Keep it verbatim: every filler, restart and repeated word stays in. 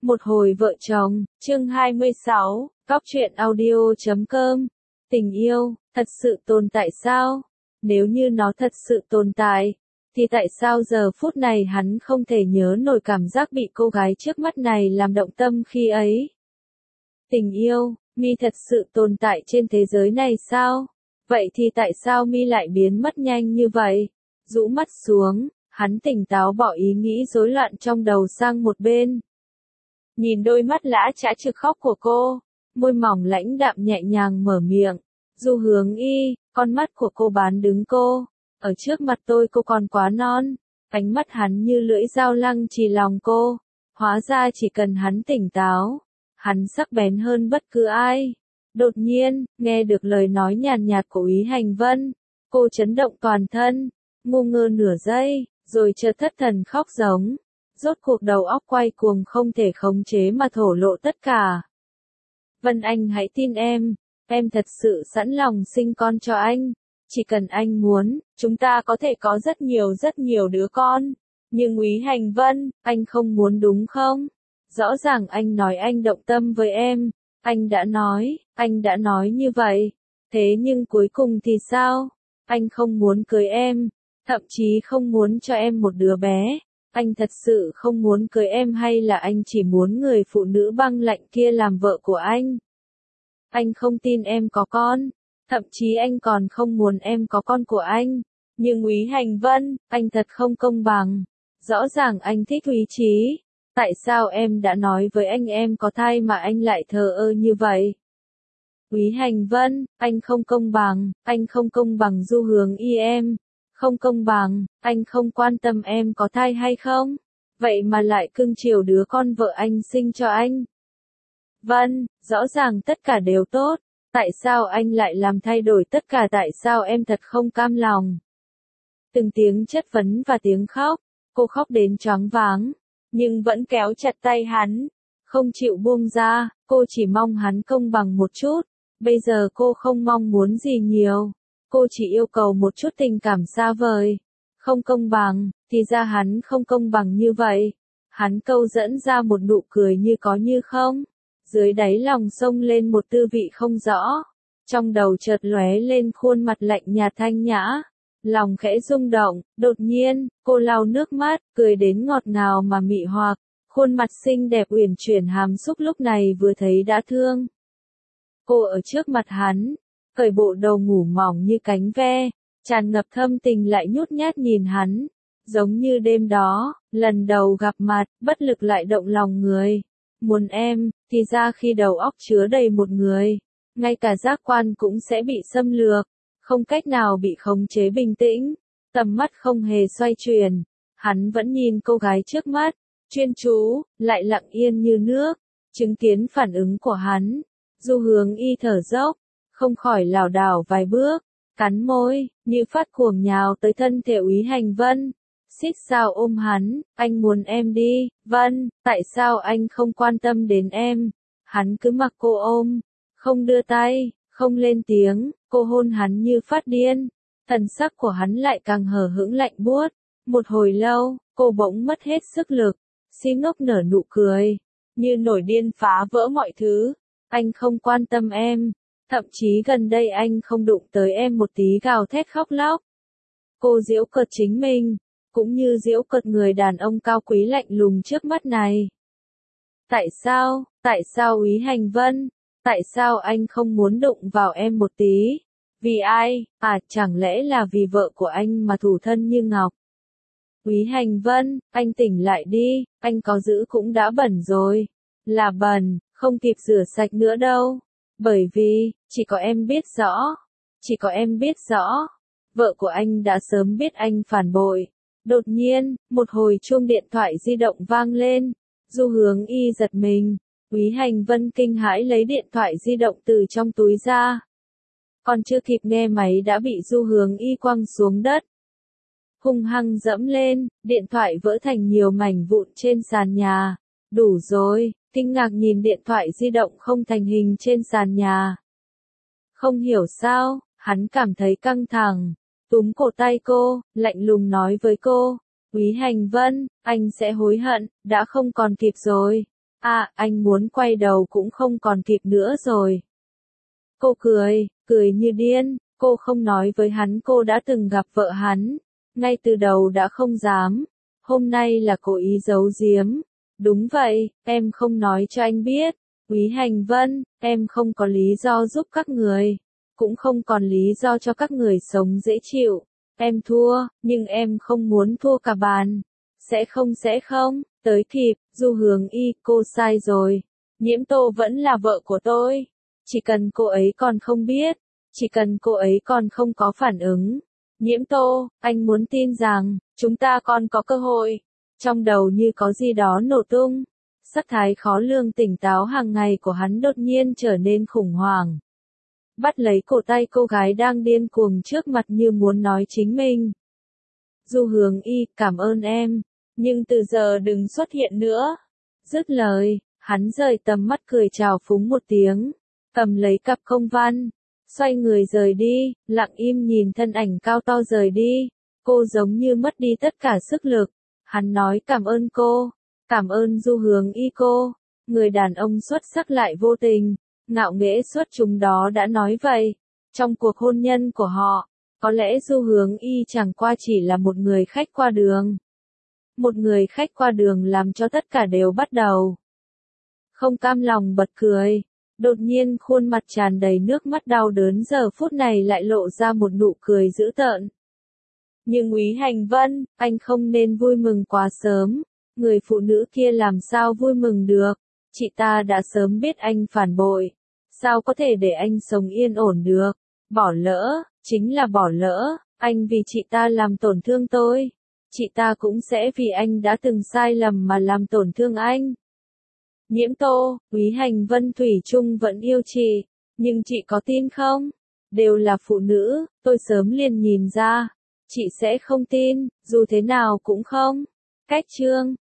Một hồi vợ chồng, chương hai mươi sáu, Cóc truyện audio chấm com. Tình yêu, thật sự tồn tại sao? Nếu như nó thật sự tồn tại, thì tại sao giờ phút này hắn không thể nhớ nổi cảm giác bị cô gái trước mắt này làm động tâm khi ấy? Tình yêu, mi thật sự tồn tại trên thế giới này sao? Vậy thì tại sao mi lại biến mất nhanh như vậy? Rũ mắt xuống, hắn tỉnh táo bỏ ý nghĩ rối loạn trong đầu sang một bên. Nhìn đôi mắt lã chã trực khóc của cô, môi mỏng lãnh đạm nhẹ nhàng mở miệng. Du Hướng Y, con mắt của cô bán đứng cô. Ở trước mặt tôi cô còn quá non. Ánh mắt hắn như lưỡi dao lăng trì lòng cô. Hóa ra chỉ cần hắn tỉnh táo, hắn sắc bén hơn bất cứ ai. Đột nhiên, nghe được lời nói nhàn nhạt của Úy Hành Vân, cô chấn động toàn thân, ngu ngơ nửa giây, rồi chợt thất thần khóc giống. Rốt cuộc đầu óc quay cuồng không thể khống chế mà thổ lộ tất cả. Vân Anh hãy tin em, em thật sự sẵn lòng sinh con cho anh. Chỉ cần anh muốn, chúng ta có thể có rất nhiều rất nhiều đứa con. Nhưng Úy Hành Vân, anh không muốn đúng không? Rõ ràng anh nói anh động tâm với em. Anh đã nói, anh đã nói như vậy. Thế nhưng cuối cùng thì sao? Anh không muốn cưới em, thậm chí không muốn cho em một đứa bé. Anh thật sự không muốn cưới em hay là anh chỉ muốn người phụ nữ băng lạnh kia làm vợ của anh? Anh không tin em có con, thậm chí anh còn không muốn em có con của anh. Nhưng Úy Hành Vân, anh thật không công bằng. Rõ ràng anh thích Úy Chí. Tại sao em đã nói với anh em có thai mà anh lại thờ ơ như vậy? Úy Hành Vân, anh không công bằng, anh không công bằng Du Hướng Y em. Không công bằng, anh không quan tâm em có thai hay không, vậy mà lại cưng chiều đứa con vợ anh sinh cho anh. Vân, rõ ràng tất cả đều tốt, tại sao anh lại làm thay đổi tất cả, tại sao em thật không cam lòng? Từng tiếng chất vấn và tiếng khóc, cô khóc đến choáng váng, nhưng vẫn kéo chặt tay hắn, không chịu buông ra, cô chỉ mong hắn công bằng một chút, bây giờ cô không mong muốn gì nhiều. Cô chỉ yêu cầu một chút tình cảm xa vời. Không công bằng, thì ra hắn không công bằng như vậy. Hắn câu dẫn ra một nụ cười như có như không. Dưới đáy lòng xông lên một tư vị không rõ. Trong đầu chợt lóe lên khuôn mặt lạnh nhạt thanh nhã. Lòng khẽ rung động, đột nhiên, cô lau nước mắt, cười đến ngọt ngào mà mị hoặc. Khuôn mặt xinh đẹp uyển chuyển hàm xúc lúc này vừa thấy đã thương. Cô ở trước mặt hắn, cởi bộ đầu ngủ mỏng như cánh ve, tràn ngập thâm tình lại nhút nhát nhìn hắn, giống như đêm đó, lần đầu gặp mặt, bất lực lại động lòng người. Muốn em, thì ra khi đầu óc chứa đầy một người, ngay cả giác quan cũng sẽ bị xâm lược, không cách nào bị khống chế bình tĩnh, tầm mắt không hề xoay chuyển, hắn vẫn nhìn cô gái trước mắt, chuyên chú, lại lặng yên như nước, chứng kiến phản ứng của hắn, Du Hướng Y thở dốc, không khỏi lảo đảo vài bước, cắn môi, như phát cuồng nhào tới thân thể Úy Hành Vân. Xích sao ôm hắn, anh muốn em đi, Vân, tại sao anh không quan tâm đến em? Hắn cứ mặc cô ôm, không đưa tay, không lên tiếng, cô hôn hắn như phát điên. Thần sắc của hắn lại càng hờ hững lạnh buốt. Một hồi lâu, cô bỗng mất hết sức lực, si ngốc nở nụ cười, như nổi điên phá vỡ mọi thứ. Anh không quan tâm em. Thậm chí gần đây anh không đụng tới em một tí, gào thét khóc lóc. Cô giễu cợt chính mình, cũng như giễu cợt người đàn ông cao quý lạnh lùng trước mắt này. Tại sao, tại sao Úy Hành Vân, tại sao anh không muốn đụng vào em một tí? Vì ai, à chẳng lẽ là vì vợ của anh mà thủ thân như ngọc? Úy Hành Vân, anh tỉnh lại đi, anh có giữ cũng đã bẩn rồi. Là bẩn, không kịp rửa sạch nữa đâu. Bởi vì, chỉ có em biết rõ, chỉ có em biết rõ, vợ của anh đã sớm biết anh phản bội. Đột nhiên, một hồi chuông điện thoại di động vang lên, Du Hướng Y giật mình, Úy Hành Vân kinh hãi lấy điện thoại di động từ trong túi ra. Còn chưa kịp nghe máy đã bị Du Hướng Y quăng xuống đất. Hung hăng dẫm lên, điện thoại vỡ thành nhiều mảnh vụn trên sàn nhà. Đủ rồi. Kinh ngạc nhìn điện thoại di động không thành hình trên sàn nhà. Không hiểu sao, hắn cảm thấy căng thẳng, túm cổ tay cô, lạnh lùng nói với cô, Úy Hành Vân, anh sẽ hối hận, đã không còn kịp rồi. À, anh muốn quay đầu cũng không còn kịp nữa rồi. Cô cười, cười như điên, cô không nói với hắn cô đã từng gặp vợ hắn. Ngay từ đầu đã không dám. Hôm nay là cố ý giấu giếm. Đúng vậy, em không nói cho anh biết. Úy Hành Vân, em không có lý do giúp các người. Cũng không còn lý do cho các người sống dễ chịu. Em thua, nhưng em không muốn thua cả bàn. Sẽ không sẽ không, tới kịp, Du Hướng Y, cô sai rồi. Nhiễm Tô vẫn là vợ của tôi. Chỉ cần cô ấy còn không biết, chỉ cần cô ấy còn không có phản ứng. Nhiễm Tô, anh muốn tin rằng, chúng ta còn có cơ hội. Trong đầu như có gì đó nổ tung. Sắc thái khó lường tỉnh táo hàng ngày của hắn đột nhiên trở nên khủng hoảng. Bắt lấy cổ tay cô gái đang điên cuồng trước mặt như muốn nói chính mình. Du Hướng Y, cảm ơn em, nhưng từ giờ đừng xuất hiện nữa. Dứt lời, hắn rời tầm mắt cười chào phúng một tiếng, cầm lấy cặp công văn, xoay người rời đi, lặng im nhìn thân ảnh cao to rời đi. Cô giống như mất đi tất cả sức lực. Hắn nói cảm ơn cô, cảm ơn Du Hướng Y cô. Người đàn ông xuất sắc lại vô tình, ngạo nghễ xuất chúng đó đã nói vậy. Trong cuộc hôn nhân của họ, có lẽ Du Hướng Y chẳng qua chỉ là một người khách qua đường. Một người khách qua đường làm cho tất cả đều bắt đầu. Không cam lòng bật cười. Đột nhiên khuôn mặt tràn đầy nước mắt đau đớn giờ phút này lại lộ ra một nụ cười dữ tợn. Nhưng Úy Hành Vân, anh không nên vui mừng quá sớm. Người phụ nữ kia làm sao vui mừng được. Chị ta đã sớm biết anh phản bội. Sao có thể để anh sống yên ổn được. Bỏ lỡ, chính là bỏ lỡ. Anh vì chị ta làm tổn thương tôi. Chị ta cũng sẽ vì anh đã từng sai lầm mà làm tổn thương anh. Nhiễm Tô, Úy Hành Vân thủy chung vẫn yêu chị. Nhưng chị có tin không? Đều là phụ nữ, tôi sớm liền nhìn ra. Chị sẽ không tin, dù thế nào cũng không. Cách chương